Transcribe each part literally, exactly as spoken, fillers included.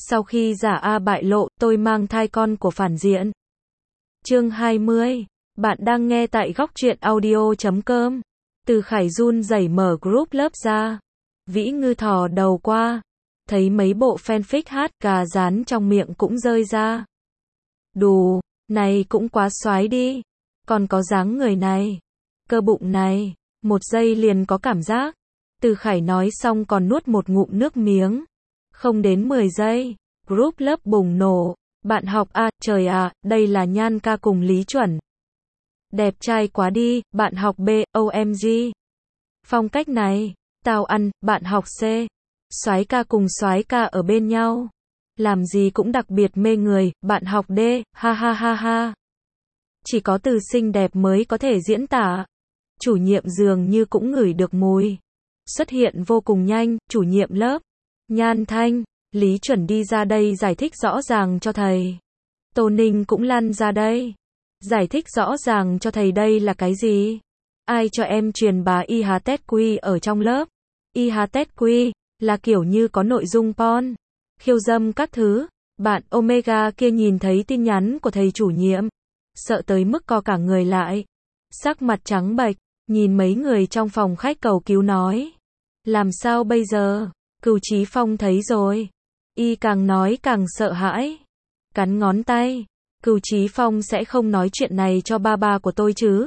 Sau khi giả A bại lộ, tôi mang thai con của phản diện. Chương hai mươi. Bạn đang nghe tại góc truyện audio chấm com. Từ Khải run rẩy mở group lớp ra. Vĩ Ngư thò đầu qua. Thấy mấy bộ fanfic hát gà rán trong miệng cũng rơi ra. Đù, này cũng quá xoái đi. Còn có dáng người này. Cơ bụng này. Một giây liền có cảm giác. Từ Khải nói xong còn nuốt một ngụm nước miếng. Không đến mười giây. Group lớp bùng nổ. Bạn học A, trời à, đây là Nhan ca cùng Lý Chuẩn. Đẹp trai quá đi, bạn học B, O M G. Phong cách này, tao ăn, bạn học C. Soái ca cùng soái ca ở bên nhau. Làm gì cũng đặc biệt mê người, bạn học D, ha ha ha ha. Chỉ có từ xinh đẹp mới có thể diễn tả. Chủ nhiệm dường như cũng ngửi được mùi. Xuất hiện vô cùng nhanh, chủ nhiệm lớp. Nhan Thanh, Lý Chuẩn đi ra đây giải thích rõ ràng cho thầy. Tô Ninh cũng lăn ra đây. Giải thích rõ ràng cho thầy đây là cái gì? Ai cho em truyền bá i hát tê quy ở trong lớp? i hát tê quy là kiểu như có nội dung porn, khiêu dâm các thứ. Bạn Omega kia nhìn thấy tin nhắn của thầy chủ nhiệm, sợ tới mức co cả người lại. Sắc mặt trắng bệch, nhìn mấy người trong phòng khách cầu cứu nói. Làm sao bây giờ? Cửu Chí Phong thấy rồi. Y càng nói càng sợ hãi. Cắn ngón tay. Cửu Chí Phong sẽ không nói chuyện này cho ba ba của tôi chứ?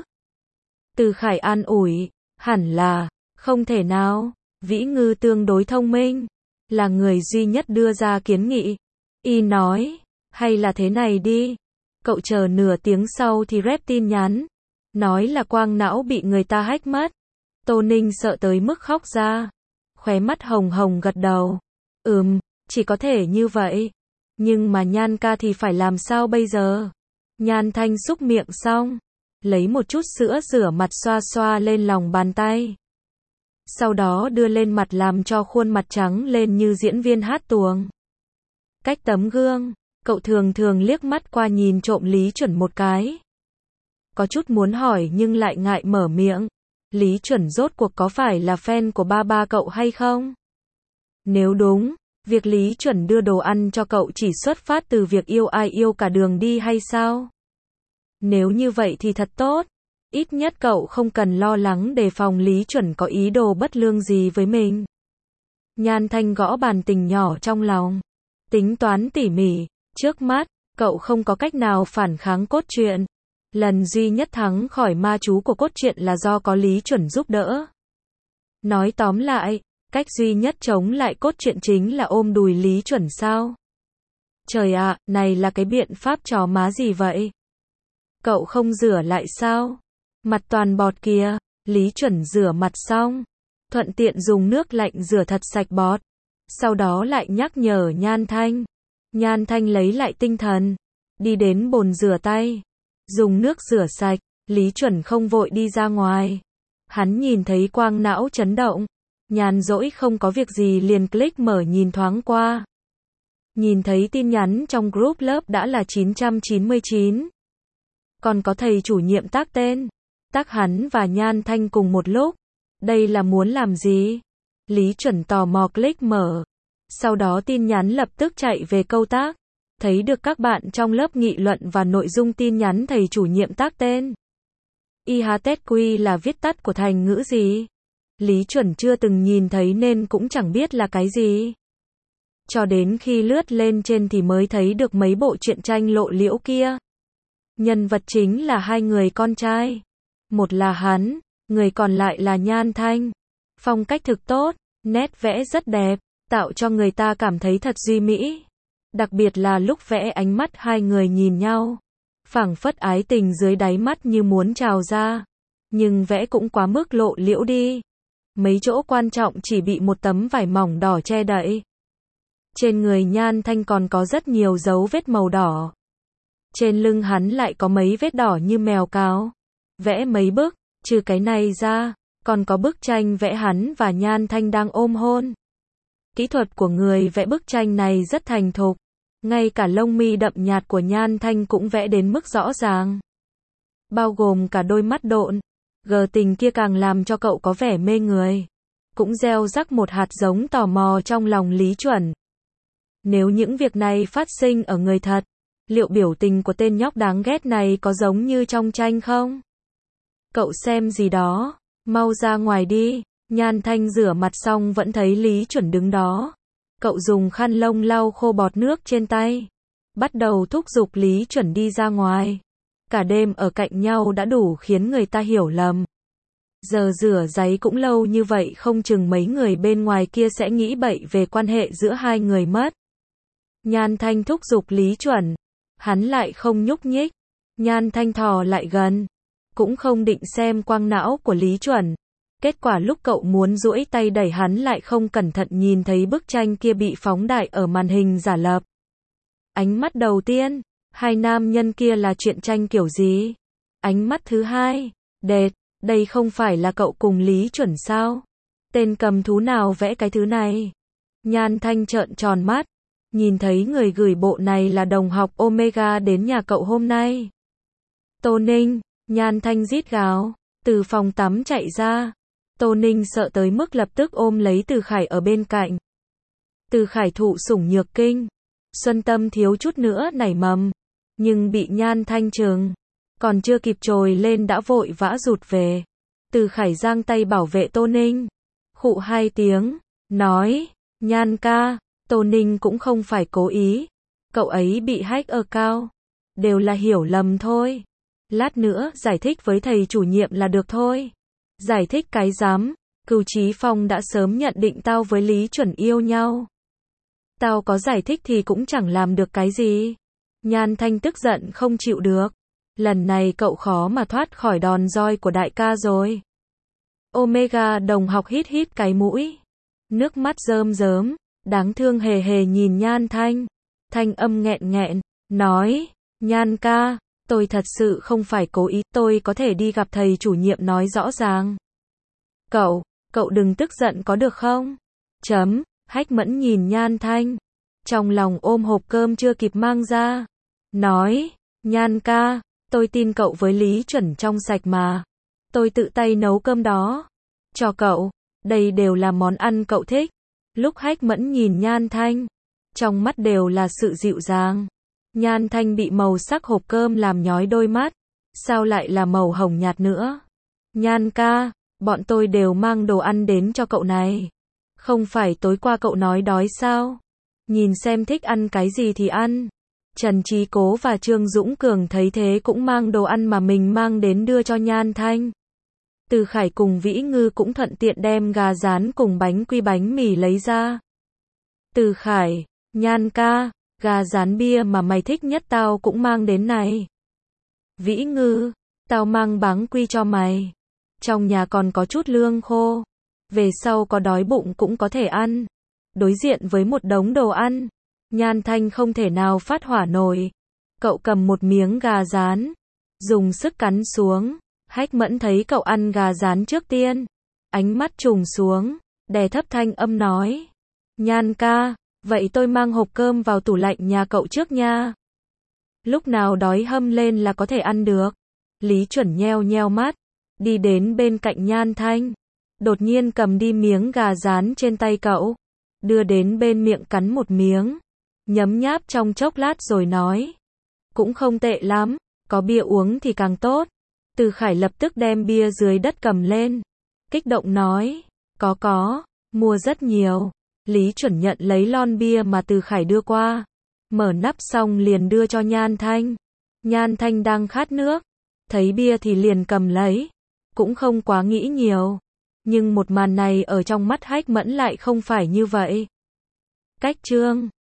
Từ Khải an ủi. Hẳn là, không thể nào. Vĩ Ngư tương đối thông minh. Là người duy nhất đưa ra kiến nghị. Y nói. Hay là thế này đi. Cậu chờ nửa tiếng sau thì rep tin nhắn. Nói là quang não bị người ta hack mất. Tô Ninh sợ tới mức khóc ra. Khóe mắt hồng hồng gật đầu. Ừm, chỉ có thể như vậy. Nhưng mà Nhan ca thì phải làm sao bây giờ? Nhan Thanh xúc miệng xong. Lấy một chút sữa rửa mặt xoa xoa lên lòng bàn tay. Sau đó đưa lên mặt làm cho khuôn mặt trắng lên như diễn viên hát tuồng. Cách tấm gương, cậu thường thường liếc mắt qua nhìn trộm Lý Chuẩn một cái. Có chút muốn hỏi nhưng lại ngại mở miệng. Lý Chuẩn rốt cuộc có phải là fan của ba ba cậu hay không? Nếu đúng, việc Lý Chuẩn đưa đồ ăn cho cậu chỉ xuất phát từ việc yêu ai yêu cả đường đi hay sao? Nếu như vậy thì thật tốt. Ít nhất cậu không cần lo lắng đề phòng Lý Chuẩn có ý đồ bất lương gì với mình. Nhan Thanh gõ bàn tình nhỏ trong lòng. Tính toán tỉ mỉ. Trước mắt, cậu không có cách nào phản kháng cốt truyện. Lần duy nhất thắng khỏi ma chú của cốt truyện là do có Lý Chuẩn giúp đỡ. Nói tóm lại, cách duy nhất chống lại cốt truyện chính là ôm đùi Lý Chuẩn sao? Trời ạ, này là cái biện pháp trò má gì vậy? Cậu không rửa lại sao? Mặt toàn bọt kìa. Lý Chuẩn rửa mặt xong, thuận tiện dùng nước lạnh rửa thật sạch bọt. Sau đó lại nhắc nhở Nhan Thanh. Nhan Thanh lấy lại tinh thần, đi đến bồn rửa tay. Dùng nước rửa sạch, Lý Chuẩn không vội đi ra ngoài. Hắn nhìn thấy quang não chấn động. Nhàn rỗi không có việc gì liền click mở nhìn thoáng qua. Nhìn thấy tin nhắn trong group lớp đã là chín trăm chín mươi chín. Còn có thầy chủ nhiệm tác tên. Tác hắn và Nhan Thanh cùng một lúc. Đây là muốn làm gì? Lý Chuẩn tò mò click mở. Sau đó tin nhắn lập tức chạy về câu tác. Thấy được các bạn trong lớp nghị luận và nội dung tin nhắn thầy chủ nhiệm tác tên. i hát tê quy là viết tắt của thành ngữ gì? Lý Chuẩn chưa từng nhìn thấy nên cũng chẳng biết là cái gì. Cho đến khi lướt lên trên thì mới thấy được mấy bộ truyện tranh lộ liễu kia. Nhân vật chính là hai người con trai. Một là hắn, người còn lại là Nhan Thanh. Phong cách thực tốt, nét vẽ rất đẹp, tạo cho người ta cảm thấy thật duy mỹ. Đặc biệt là lúc vẽ ánh mắt hai người nhìn nhau. Phảng phất ái tình dưới đáy mắt như muốn trào ra. Nhưng vẽ cũng quá mức lộ liễu đi. Mấy chỗ quan trọng chỉ bị một tấm vải mỏng đỏ che đậy. Trên người Nhan Thanh còn có rất nhiều dấu vết màu đỏ. Trên lưng hắn lại có mấy vết đỏ như mèo cáo. Vẽ mấy bức, trừ cái này ra, còn có bức tranh vẽ hắn và Nhan Thanh đang ôm hôn. Kỹ thuật của người vẽ bức tranh này rất thành thục. Ngay cả lông mi đậm nhạt của Nhan Thanh cũng vẽ đến mức rõ ràng. Bao gồm cả đôi mắt độn. Gờ tình kia càng làm cho cậu có vẻ mê người. Cũng gieo rắc một hạt giống tò mò trong lòng Lý Chuẩn. Nếu những việc này phát sinh ở người thật, liệu biểu tình của tên nhóc đáng ghét này có giống như trong tranh không? Cậu xem gì đó, mau ra ngoài đi. Nhan Thanh rửa mặt xong vẫn thấy Lý Chuẩn đứng đó. Cậu dùng khăn lông lau khô bọt nước trên tay, bắt đầu thúc giục Lý Chuẩn đi ra ngoài. Cả đêm ở cạnh nhau đã đủ khiến người ta hiểu lầm. Giờ rửa giấy cũng lâu như vậy, không chừng mấy người bên ngoài kia sẽ nghĩ bậy về quan hệ giữa hai người mất. Nhan Thanh thúc giục Lý Chuẩn, hắn lại không nhúc nhích. Nhan Thanh thò lại gần, cũng không định xem quang não của Lý Chuẩn. Kết quả lúc cậu muốn duỗi tay đẩy hắn lại không cẩn thận nhìn thấy bức tranh kia bị phóng đại ở màn hình giả lập. Ánh mắt đầu tiên, hai nam nhân kia là truyện tranh kiểu gì? Ánh mắt thứ hai, đệt, đây không phải là cậu cùng Lý Chuẩn sao? Tên cầm thú nào vẽ cái thứ này? Nhan Thanh trợn tròn mắt, nhìn thấy người gửi bộ này là đồng học Omega đến nhà cậu hôm nay. Tô Ninh, Nhan Thanh rít gào, từ phòng tắm chạy ra. Tô Ninh sợ tới mức lập tức ôm lấy Từ Khải ở bên cạnh. Từ Khải thụ sủng nhược kinh, Xuân tâm thiếu chút nữa nảy mầm, nhưng bị Nhan Thanh trừng, còn chưa kịp trồi lên đã vội vã rụt về. Từ Khải giang tay bảo vệ Tô Ninh, khụ hai tiếng, nói, Nhan ca, Tô Ninh cũng không phải cố ý, cậu ấy bị hack account, đều là hiểu lầm thôi. Lát nữa giải thích với thầy chủ nhiệm là được thôi. Giải thích cái rắm, Cửu Chí Phong đã sớm nhận định tao với Lý Chuẩn yêu nhau. Tao có giải thích thì cũng chẳng làm được cái gì. Nhan Thanh tức giận không chịu được. Lần này cậu khó mà thoát khỏi đòn roi của đại ca rồi. Omega đồng học hít hít cái mũi, nước mắt rơm rớm, đáng thương hề hề nhìn Nhan Thanh. Thanh âm nghẹn nghẹn, nói, Nhan ca, tôi thật sự không phải cố ý, tôi có thể đi gặp thầy chủ nhiệm nói rõ ràng. Cậu, cậu đừng tức giận có được không? Chấm, Hách Mẫn nhìn Nhan Thanh, trong lòng ôm hộp cơm chưa kịp mang ra, nói, Nhan ca, tôi tin cậu với Lý Chuẩn trong sạch mà. Tôi tự tay nấu cơm đó, cho cậu, đây đều là món ăn cậu thích. Lúc Hách Mẫn nhìn Nhan Thanh, trong mắt đều là sự dịu dàng. Nhan Thanh bị màu sắc hộp cơm làm nhói đôi mắt, sao lại là màu hồng nhạt nữa? Nhan ca, bọn tôi đều mang đồ ăn đến cho cậu này. Không phải tối qua cậu nói đói sao? Nhìn xem thích ăn cái gì thì ăn. Trần Chí Cố và Trương Dũng Cường thấy thế cũng mang đồ ăn mà mình mang đến đưa cho Nhan Thanh. Từ Khải cùng Vĩ Ngư cũng thuận tiện đem gà rán cùng bánh quy bánh mì lấy ra. Từ Khải, Nhan ca, gà rán bia mà mày thích nhất tao cũng mang đến này. Vĩ Ngư, tao mang bánh quy cho mày. Trong nhà còn có chút lương khô, về sau có đói bụng cũng có thể ăn. Đối diện với một đống đồ ăn, Nhan Thanh không thể nào phát hỏa nổi. Cậu cầm một miếng gà rán, dùng sức cắn xuống. Hách Mẫn thấy cậu ăn gà rán trước tiên, ánh mắt trùng xuống, đè thấp thanh âm nói, Nhan ca, vậy tôi mang hộp cơm vào tủ lạnh nhà cậu trước nha. Lúc nào đói hâm lên là có thể ăn được. Lý Chuẩn nheo nheo mắt, đi đến bên cạnh Nhan Thanh, đột nhiên cầm đi miếng gà rán trên tay cậu, đưa đến bên miệng cắn một miếng, nhấm nháp trong chốc lát rồi nói, cũng không tệ lắm, có bia uống thì càng tốt. Từ Khải lập tức đem bia dưới đất cầm lên, kích động nói, có có, mua rất nhiều. Lý Chuẩn nhận lấy lon bia mà Từ Khải đưa qua, mở nắp xong liền đưa cho Nhan Thanh. Nhan Thanh đang khát nước, thấy bia thì liền cầm lấy, cũng không quá nghĩ nhiều. Nhưng một màn này ở trong mắt Hách Mẫn lại không phải như vậy. Cách chương